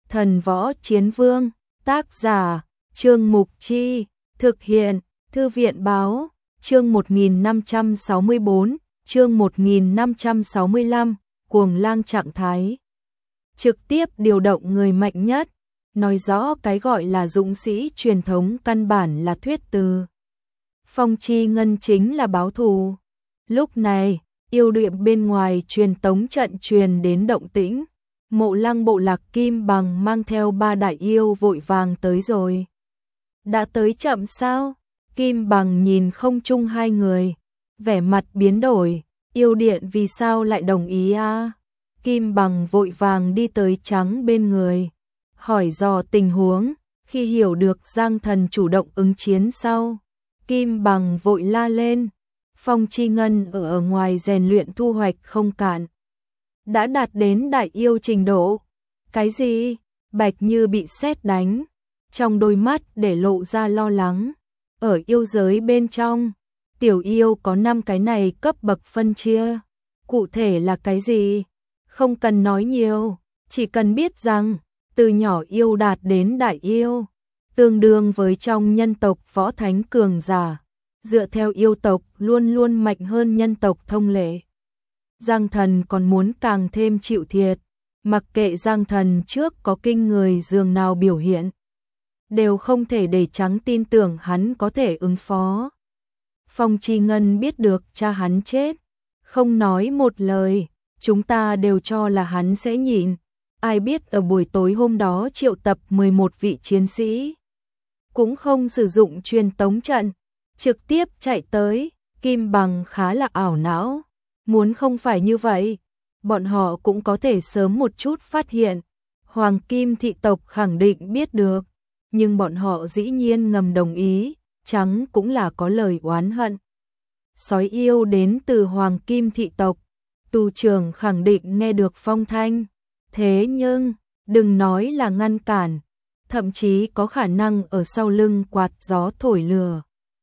Thần Võ Chiến Vương, tác giả, Trương Mục Chi, thực hiện, Thư viện Báo, chương 1564, chương 1565, Cuồng Lang trạng thái. Trực tiếp điều động người mạnh nhất, nói rõ cái gọi là dũng sĩ truyền thống căn bản là thuyết từ. Phong Chi Ngân chính là báo thù. Lúc này, yêu điện bên ngoài truyền tống trận truyền đến động tĩnh. Mộ Lăng bộ lạc Kim Bằng mang theo 3 đại yêu vội vàng tới rồi. Đã tới chậm sao? Kim Bằng nhìn không chung hai người, vẻ mặt biến đổi, yêu điện vì sao lại đồng ý à? Kim Bằng vội vàng đi tới Trắng bên người, hỏi dò tình huống, khi hiểu được Giang Thần chủ động ứng chiến sau. Kim Bằng vội la lên, Phong Chi Ngân ở ngoài rèn luyện thu hoạch không cạn. Đã đạt đến đại yêu trình độ. Cái gì? Bạch Như bị sét đánh, trong đôi mắt để lộ ra lo lắng. Ở yêu giới bên trong, tiểu yêu có 5 cái này cấp bậc phân chia. Cụ thể là cái gì? Không cần nói nhiều, chỉ cần biết rằng, từ nhỏ yêu đạt đến đại yêu, tương đương với trong nhân tộc võ thánh cường giả. Dựa theo yêu tộc luôn luôn mạnh hơn nhân tộc thông lệ. Giang Thần còn muốn càng thêm chịu thiệt, mặc kệ Giang Thần trước có kinh người dường nào biểu hiện, đều không thể để Trắng tin tưởng hắn có thể ứng phó. Phong Chi Ngân biết được cha hắn chết, không nói một lời, chúng ta đều cho là hắn sẽ nhịn. Ai biết ở buổi tối hôm đó triệu tập 11 vị chiến sĩ, cũng không sử dụng truyền tống trận, trực tiếp chạy tới. Kim Bằng khá là ảo não. Muốn không phải như vậy, bọn họ cũng có thể sớm một chút phát hiện. Hoàng Kim thị tộc khẳng định biết được, nhưng bọn họ dĩ nhiên ngầm đồng ý, Trắng cũng là có lời oán hận. Sói yêu đến từ Hoàng Kim thị tộc, tù trưởng khẳng định nghe được phong thanh. Thế nhưng, đừng nói là ngăn cản, thậm chí có khả năng ở sau lưng quạt gió thổi lửa.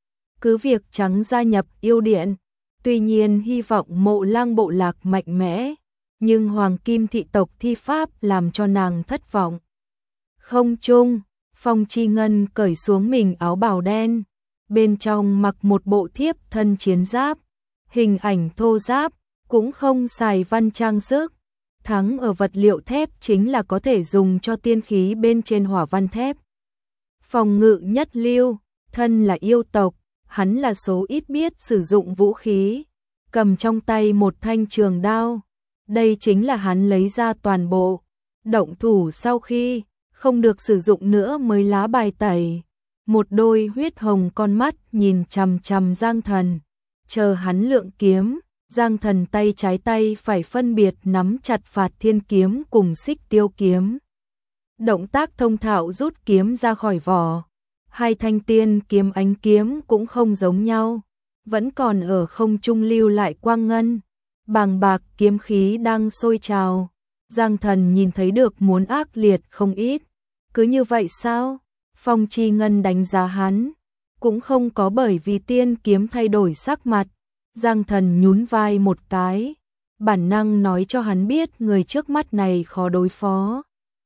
Cứ việc Trắng gia nhập yêu điện, tuy nhiên hy vọng Mộ Lăng bộ lạc mạnh mẽ, nhưng Hoàng Kim thị tộc thi pháp làm cho nàng thất vọng. Không chung, Phong Chi Ngân cởi xuống mình áo bào đen, bên trong mặc một bộ thiếp thân chiến giáp, hình ảnh thô giáp, cũng không xài văn trang sức. Thắng ở vật liệu thép chính là có thể dùng cho tiên khí bên trên hỏa văn thép. Phòng ngự nhất lưu, thân là yêu tộc, hắn là số ít biết sử dụng vũ khí, cầm trong tay một thanh trường đao. Đây chính là hắn lấy ra toàn bộ. Động thủ sau khi không được sử dụng nữa mới lá bài tẩy. Một đôi huyết hồng con mắt nhìn chằm chằm Giang Thần, chờ hắn lượng kiếm. Giang Thần tay trái tay phải phân biệt nắm chặt Phạt Thiên kiếm cùng Xích Tiêu kiếm. Động tác thông thạo rút kiếm ra khỏi vỏ. Hai thanh tiên kiếm ánh kiếm cũng không giống nhau, vẫn còn ở không trung lưu lại quang ngân. Bàng bạc kiếm khí đang sôi trào. Giang Thần nhìn thấy được muốn ác liệt không ít. Cứ như vậy sao? Phong Chi Ngân đánh giá hắn, cũng không có bởi vì tiên kiếm thay đổi sắc mặt. Giang Thần nhún vai một cái, bản năng nói cho hắn biết người trước mắt này khó đối phó.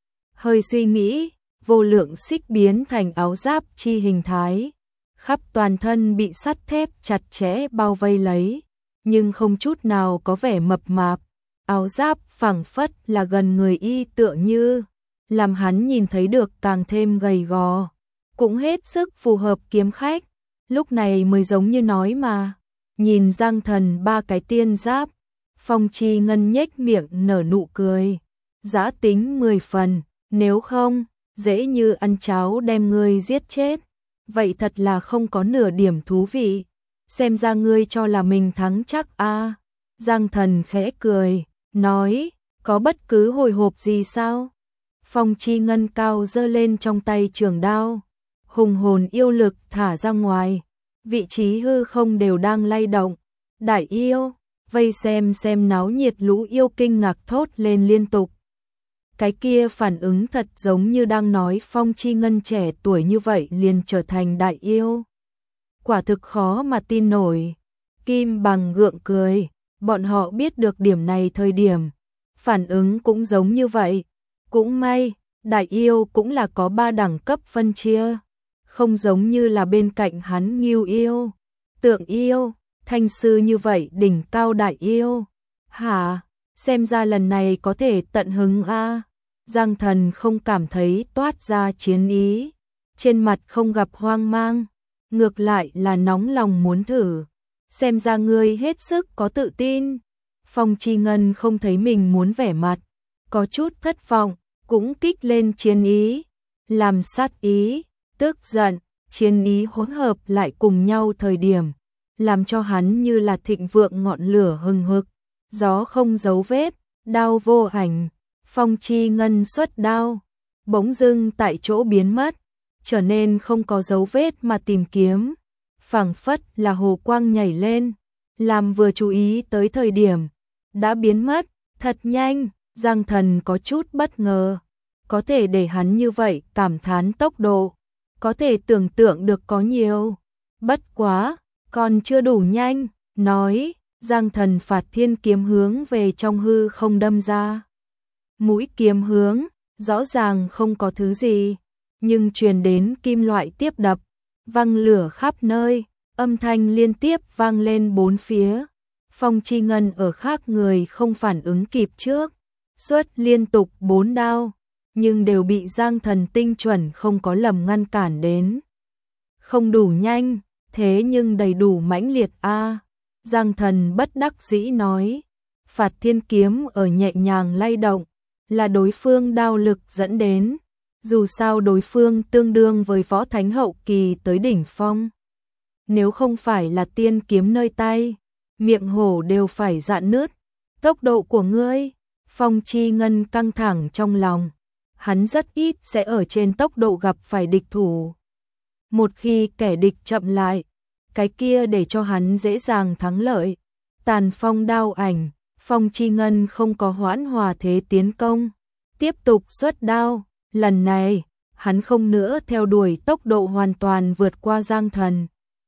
Hơi suy nghĩ, vô lượng xích biến thành áo giáp chi hình thái, khắp toàn thân bị sắt thép chặt chẽ bao vây lấy, nhưng không chút nào có vẻ mập mạp. Áo giáp phảng phất là gần người y tựa như, làm hắn nhìn thấy được càng thêm gầy gò, cũng hết sức phù hợp kiếm khách. Lúc này mới giống như nói mà. Nhìn Giang Thần 3 cái tiên giáp, Phong Chi Ngân nhếch miệng nở nụ cười. Dã tính 10 phần, nếu không, dễ như ăn cháo đem ngươi giết chết. Vậy thật là không có nửa điểm thú vị. Xem ra ngươi cho là mình thắng chắc a. Giang Thần khẽ cười, nói, có bất cứ hồi hộp gì sao? Phong Chi Ngân cao giơ lên trong tay trường đao, hùng hồn yêu lực thả ra ngoài. Vị trí hư không đều đang lay động. Đại yêu, vây xem náo nhiệt lũ yêu kinh ngạc thốt lên liên tục. Cái kia phản ứng thật giống như đang nói Phong Chi Ngân trẻ tuổi như vậy liền trở thành đại yêu. Quả thực khó mà tin nổi. Kim Bằng gượng cười, bọn họ biết được điểm này thời điểm, phản ứng cũng giống như vậy. Cũng may, Đại yêu cũng là có 3 đẳng cấp phân chia, không giống như là bên cạnh hắn Ngưu yêu, Tượng yêu, Thanh sư như vậy đỉnh cao đại yêu. Hả, xem ra lần này có thể tận hứng a. Giang Thần không cảm thấy toát ra chiến ý, trên mặt không gặp hoang mang, ngược lại là nóng lòng muốn thử. Xem ra ngươi hết sức có tự tin. Phong Chi Ngân không thấy mình muốn vẻ mặt, có chút thất vọng, cũng kích lên chiến ý, làm sát ý, tức giận, chiến ý hỗn hợp lại cùng nhau thời điểm, làm cho hắn như là thịnh vượng ngọn lửa hừng hực, gió không dấu vết, đao vô ảnh. Phong Chi Ngân xuất đao, bỗng dưng tại chỗ biến mất, trở nên không có dấu vết mà tìm kiếm, phảng phất là hồ quang nhảy lên, làm vừa chú ý tới thời điểm, đã biến mất, thật nhanh. Giang Thần có chút bất ngờ, có thể để hắn như vậy cảm thán tốc độ, có thể tưởng tượng được có nhiều. Bất quá, còn chưa đủ nhanh, nói, Giang Thần phạt thiên kiếm hướng về trong hư không đâm ra. Mũi kiếm hướng, rõ ràng không có thứ gì, nhưng truyền đến kim loại tiếp đập, văng lửa khắp nơi, âm thanh liên tiếp vang lên bốn phía. Phong Chi Ngân ở khác người không phản ứng kịp trước, xuất liên tục 4 đao, nhưng đều bị Giang Thần tinh chuẩn không có lầm ngăn cản đến. Không đủ nhanh, thế nhưng đầy đủ mãnh liệt a. Giang Thần bất đắc dĩ nói, phạt thiên kiếm ở nhẹ nhàng lay động, là đối phương đao lực dẫn đến, dù sao đối phương tương đương với võ thánh hậu kỳ tới đỉnh phong. Nếu không phải là tiên kiếm nơi tay, miệng hổ đều phải rạn nứt. Tốc độ của ngươi, Phong Chi Ngân căng thẳng trong lòng, hắn rất ít sẽ ở trên tốc độ gặp phải địch thủ. Một khi kẻ địch chậm lại, cái kia để cho hắn dễ dàng thắng lợi. Tàn phong đao ảnh, Phong Chi Ngân không có hoãn hòa thế tiến công, tiếp tục xuất đao, lần này, hắn không nữa theo đuổi tốc độ hoàn toàn vượt qua Giang Thần,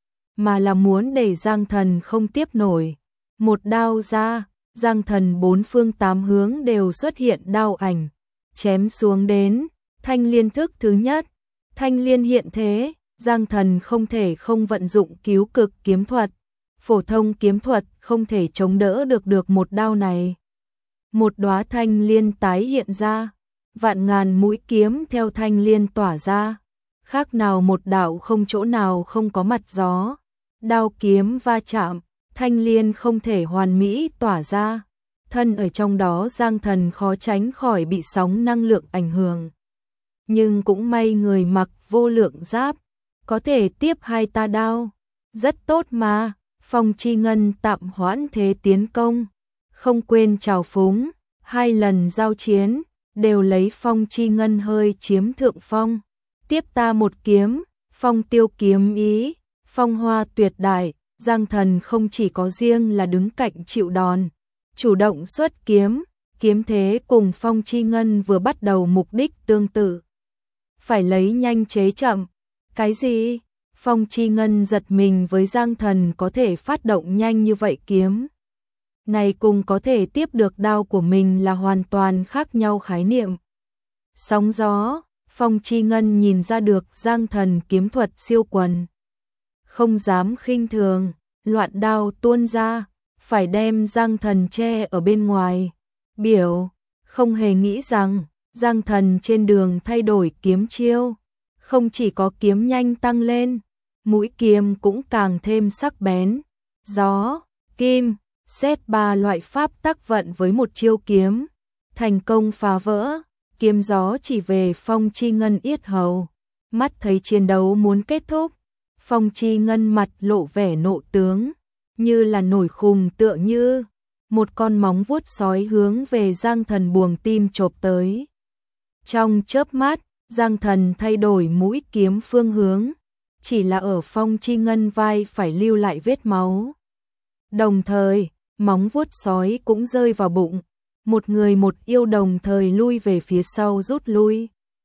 mà là muốn để Giang Thần không tiếp nổi. Một đao ra, Giang Thần bốn phương tám hướng đều xuất hiện đao ảnh, chém xuống đến, thanh liên thức thứ nhất, thanh liên hiện thế, Giang Thần không thể không vận dụng cứu cực kiếm thuật, phổ thông kiếm thuật không thể chống đỡ được một đao này. Một đóa thanh liên tái hiện ra, vạn ngàn mũi kiếm theo thanh liên tỏa ra, khác nào một đạo không chỗ nào không có mặt gió, đao kiếm va chạm, thanh liên không thể hoàn mỹ tỏa ra, thân ở trong đó Giang Thần khó tránh khỏi bị sóng năng lượng ảnh hưởng. Nhưng cũng may người mặc vô lượng giáp, có thể tiếp hai ta đao, rất tốt mà. Phong Chi Ngân tạm hoãn thế tiến công, không quên trào phúng, 2 lần giao chiến, đều lấy Phong Chi Ngân hơi chiếm thượng phong. Tiếp ta một kiếm, phong tiêu kiếm ý, phong hoa tuyệt đại, Giang Thần không chỉ có riêng là đứng cạnh chịu đòn, chủ động xuất kiếm, kiếm thế cùng Phong Chi Ngân vừa bắt đầu mục đích tương tự. Phải lấy nhanh chế chậm, cái gì? Phong Chi Ngân giật mình với Giang Thần có thể phát động nhanh như vậy kiếm. Này cùng có thể tiếp được đao của mình là hoàn toàn khác nhau khái niệm. Sóng gió, Phong Chi Ngân nhìn ra được Giang Thần kiếm thuật siêu quần. Không dám khinh thường, loạn đao tuôn ra, phải đem Giang Thần che ở bên ngoài. Biểu, không hề nghĩ rằng, Giang Thần trên đường thay đổi kiếm chiêu. Không chỉ có kiếm nhanh tăng lên, mũi kiếm cũng càng thêm sắc bén. Gió, kim, xét 3 loại pháp tác vận với một chiêu kiếm, thành công phá vỡ, kiếm gió chỉ về Phong Chi Ngân yết hầu. Mắt thấy chiến đấu muốn kết thúc, Phong Chi Ngân mặt lộ vẻ nộ tướng, như là nổi khùng tựa như một con móng vuốt sói hướng về Giang Thần buồng tim chộp tới. Trong chớp mắt, Giang Thần thay đổi mũi kiếm phương hướng, chỉ là ở Phong Chi Ngân vai phải lưu lại vết máu. Đồng thời, móng vuốt sói cũng rơi vào bụng, một người một yêu đồng thời lui về phía sau rút lui.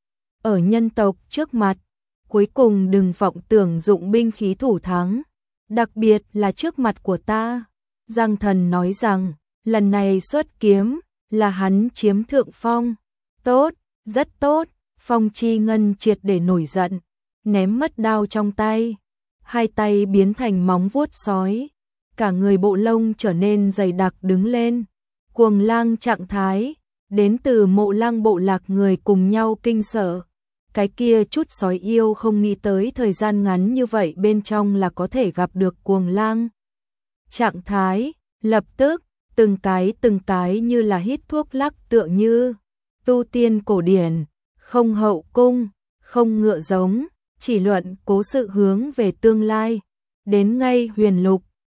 Ở nhân tộc trước mặt, cuối cùng đừng vọng tưởng dụng binh khí thủ thắng, đặc biệt là trước mặt của ta. Giang Thần nói rằng, lần này xuất kiếm, là hắn chiếm thượng phong. Tốt, rất tốt, Phong Chi Ngân triệt để nổi giận, ném mất đao trong tay, hai tay biến thành móng vuốt sói, cả người bộ lông trở nên dày đặc đứng lên. Cuồng lang trạng thái, đến từ Mộ Lăng bộ lạc người cùng nhau kinh sợ. Cái kia chút sói yêu không nghĩ tới thời gian ngắn như vậy bên trong là có thể gặp được cuồng lang. Trạng thái, lập tức, từng cái như là hít thuốc lắc tựa như tu tiên cổ điển, không hậu cung, không ngựa giống, chỉ luận cố sự hướng về tương lai. Đến ngay Huyền Lục,